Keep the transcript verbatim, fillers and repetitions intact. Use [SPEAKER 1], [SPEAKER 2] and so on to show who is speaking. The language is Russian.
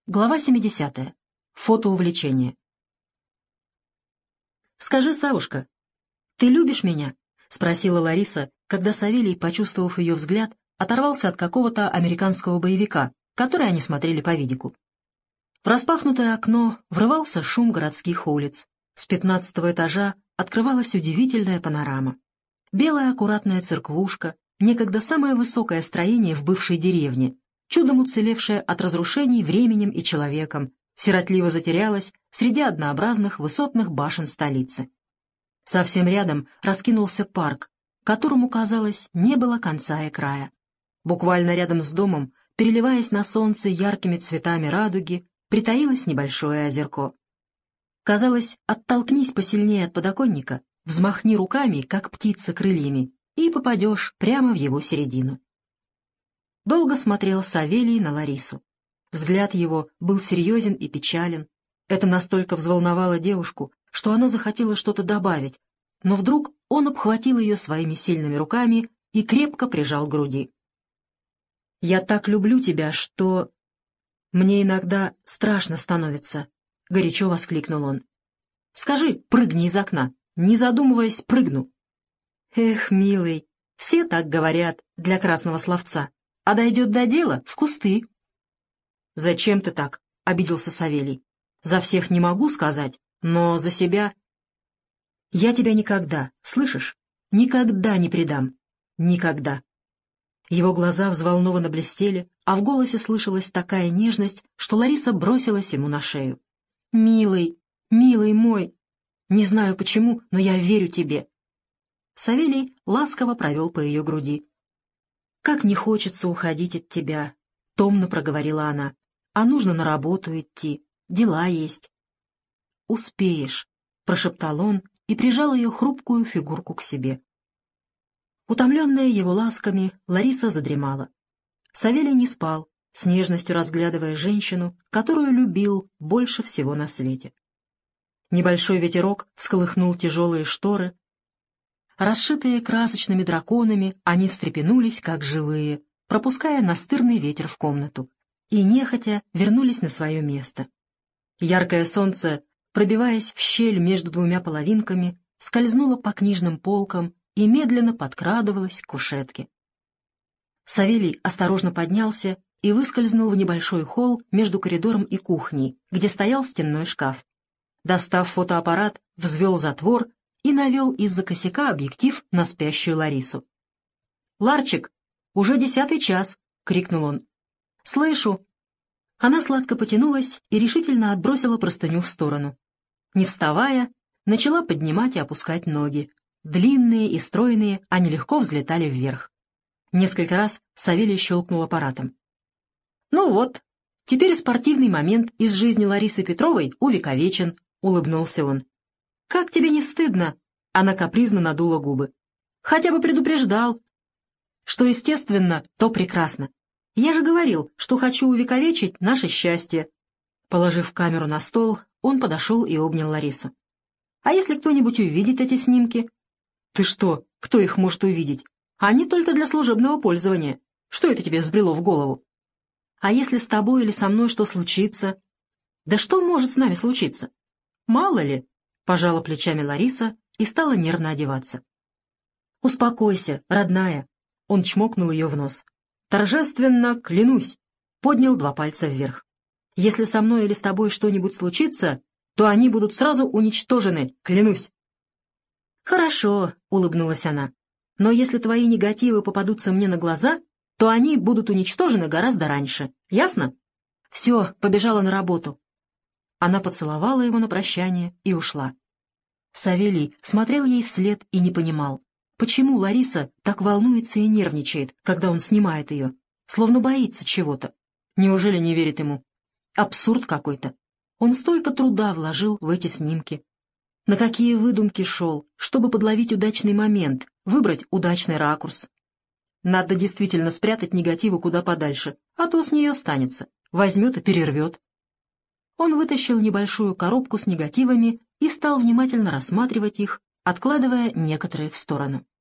[SPEAKER 1] Глава семидесятая. Фотоувлечение. «Скажи, Савушка, ты любишь меня?» — спросила Лариса, когда Савелий, почувствовав ее взгляд, оторвался от какого-то американского боевика, который они смотрели по видику. В распахнутое окно врывался шум городских улиц. С пятнадцатого этажа открывалась удивительная панорама. Белая аккуратная церквушка, некогда самое высокое строение в бывшей деревне, чудом уцелевшая от разрушений временем и человеком, сиротливо затерялась среди однообразных высотных башен столицы. Совсем рядом раскинулся парк, которому, казалось, не было конца и края. Буквально рядом с домом, переливаясь на солнце яркими цветами радуги, притаилось небольшое озерко. Казалось, оттолкнись посильнее от подоконника, взмахни руками, как птица крыльями, и попадешь прямо в его середину. Долго смотрел Савелий на Ларису. Взгляд его был серьезен и печален. Это настолько взволновало девушку, что она захотела что-то добавить, но вдруг он обхватил ее своими сильными руками и крепко прижал к груди. «Я так люблю тебя, что... мне иногда страшно становится», — горячо воскликнул он. «Скажи, прыгни из окна, не задумываясь, прыгну». «Эх, милый, все так говорят для красного словца. А дойдет до дела — в кусты». «Зачем ты так?» — обиделся Савелий. «За всех не могу сказать, но за себя...» «Я тебя никогда, слышишь, никогда не предам. Никогда». Его глаза взволнованно блестели, а в голосе слышалась такая нежность, что Лариса бросилась ему на шею. «Милый, милый мой, не знаю почему, но я верю тебе». Савелий ласково провел по ее груди. «Как не хочется уходить от тебя», — томно проговорила она. «А нужно на работу идти, дела есть». «Успеешь», — прошептал он и прижал ее хрупкую фигурку к себе. Утомленная его ласками, Лариса задремала. Савелий не спал, с нежностью разглядывая женщину, которую любил больше всего на свете. Небольшой ветерок всколыхнул тяжелые шторы. Расшитые красочными драконами, они встрепенулись, как живые, пропуская настырный ветер в комнату, и нехотя вернулись на свое место. Яркое солнце, пробиваясь в щель между двумя половинками, скользнуло по книжным полкам и медленно подкрадывалось к кушетке. Савелий осторожно поднялся и выскользнул в небольшой холл между коридором и кухней, где стоял стенной шкаф. Достав фотоаппарат, взвел затвор и навел из-за косяка объектив на спящую Ларису. «Ларчик, уже десятый час!» — крикнул он. «Слышу!» Она сладко потянулась и решительно отбросила простыню в сторону. Не вставая, начала поднимать и опускать ноги. Длинные и стройные, они легко взлетали вверх. Несколько раз Савелий щелкнул аппаратом. «Ну вот, теперь спортивный момент из жизни Ларисы Петровой увековечен», — улыбнулся он. «Как тебе не стыдно?» — она капризно надула губы. «Хотя бы предупреждал». «Что естественно, то прекрасно. Я же говорил, что хочу увековечить наше счастье». Положив камеру на стол, он подошел и обнял Ларису. «А если кто-нибудь увидит эти снимки?» «Ты что, кто их может увидеть? Они только для служебного пользования. Что это тебе взбрело в голову?» «А если с тобой или со мной что случится?» «Да что может с нами случиться?» «Мало ли», — пожала плечами Лариса и стала нервно одеваться. «Успокойся, родная», — он чмокнул ее в нос. «Торжественно клянусь», — поднял два пальца вверх. «Если со мной или с тобой что-нибудь случится, то они будут сразу уничтожены, клянусь». «Хорошо», — улыбнулась она, — «но если твои негативы попадутся мне на глаза, то они будут уничтожены гораздо раньше. Ясно? Все, побежала на работу». Она поцеловала его на прощание и ушла. Савелий смотрел ей вслед и не понимал, почему Лариса так волнуется и нервничает, когда он снимает ее, словно боится чего-то. Неужели не верит ему? Абсурд какой-то. Он столько труда вложил в эти снимки. На какие выдумки шел, чтобы подловить удачный момент, выбрать удачный ракурс. Надо действительно спрятать негативы куда подальше, а то с нее останется, возьмет и перервет. Он вытащил небольшую коробку с негативами и стал внимательно рассматривать их, откладывая некоторые в сторону.